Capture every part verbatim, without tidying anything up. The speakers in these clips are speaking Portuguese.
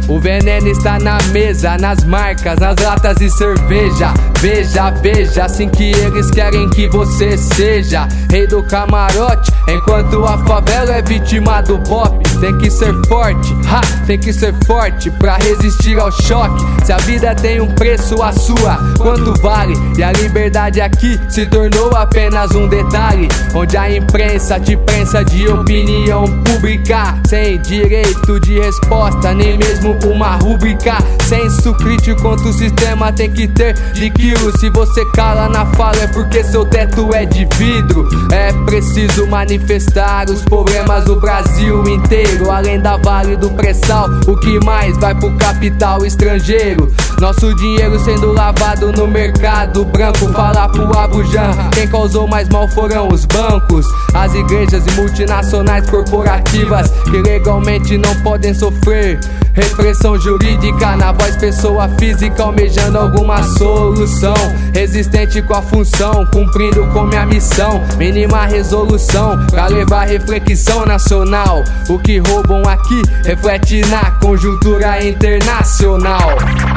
O veneno está na mesa, nas marcas, nas latas de cerveja. Veja, veja, assim que eles querem que você seja rei do camarote, enquanto a favela é vítima do pop. Tem que ser forte, ha, tem que ser forte pra resistir ao choque. Se a vida tem um preço, a sua, quanto vale? E a liberdade aqui se tornou apenas um detalhe, onde a imprensa te prensa de opinião pública, sem direito de resposta, nem mesmo uma rúbrica. Senso crítico contra o sistema tem que ter de quilo. Se você cala na fala é porque seu teto é de vidro. É preciso manifestar os problemas do Brasil inteiro, além da Vale do Pré-Sal, o que mais vai pro capital estrangeiro? Nosso dinheiro sendo lavado no mercado branco. Falar pro Abujan, quem causou mais mal foram os bancos, as igrejas e multinacionais corporativas que legalmente não podem sofrer repressão jurídica. Na voz pessoa física almejando alguma solução, resistente com a função, cumprindo com minha missão. Mínima resolução pra levar reflexão nacional. O que roubam aqui reflete na conjuntura internacional.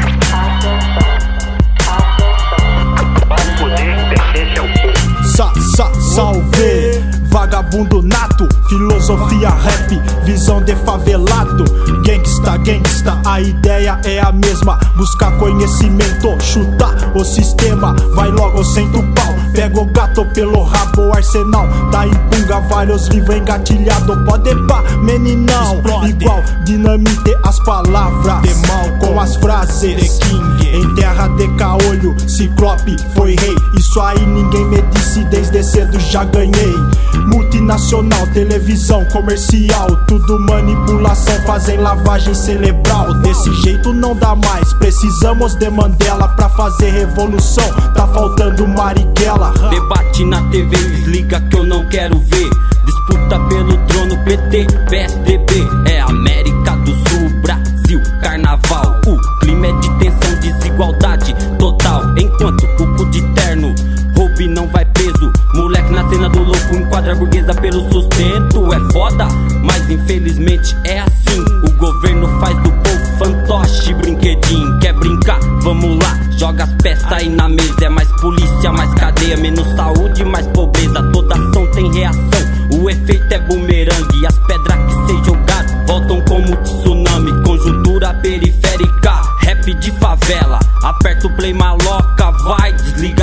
Sa, sa, salve, vagabundo nato, filosofia rap, visão de favelado. Gangsta, gangsta, a ideia é a mesma, buscar conhecimento, chutar o sistema. Vai logo, senta o pau, pega o gato pelo rabo. O arsenal tá em punga, vários livros engatilhado. Pode pá, meninão, explode. Igual dinamite as palavras, de mal com as frases. Em terra de caolho, Ciclope foi rei. Isso aí ninguém me disse, desde cedo já ganhei. Multinacional, televisão, comercial, tudo manipulação, fazem lavagem cerebral. Desse jeito não dá mais, precisamos de Mandela pra fazer revolução. Tá faltando Marighella. Debate na T V, desliga que eu não quero ver. Disputa pelo trono, P T, P S D B. É América do Sul, Brasil, carnaval. O clima é de tensão, desigualdade total. Enquanto o cu de terno roube não vai preso. Moleque na cena do louco, enquadra a burguesa pelo sustento. É foda, mas infelizmente é assim. O governo faz do povo fantoche, brinquedinho. Quer brincar? Vamos lá, joga as peças aí na mesa. É mais polícia, mais cadeia, menos saúde, mais pobreza. Toda ação tem reação, o efeito é bumerangue. As pedras que cê jogadas voltam como tsunami. Conjuntura periférica, rap de favela. Aperta o play, maloca, vai, desliga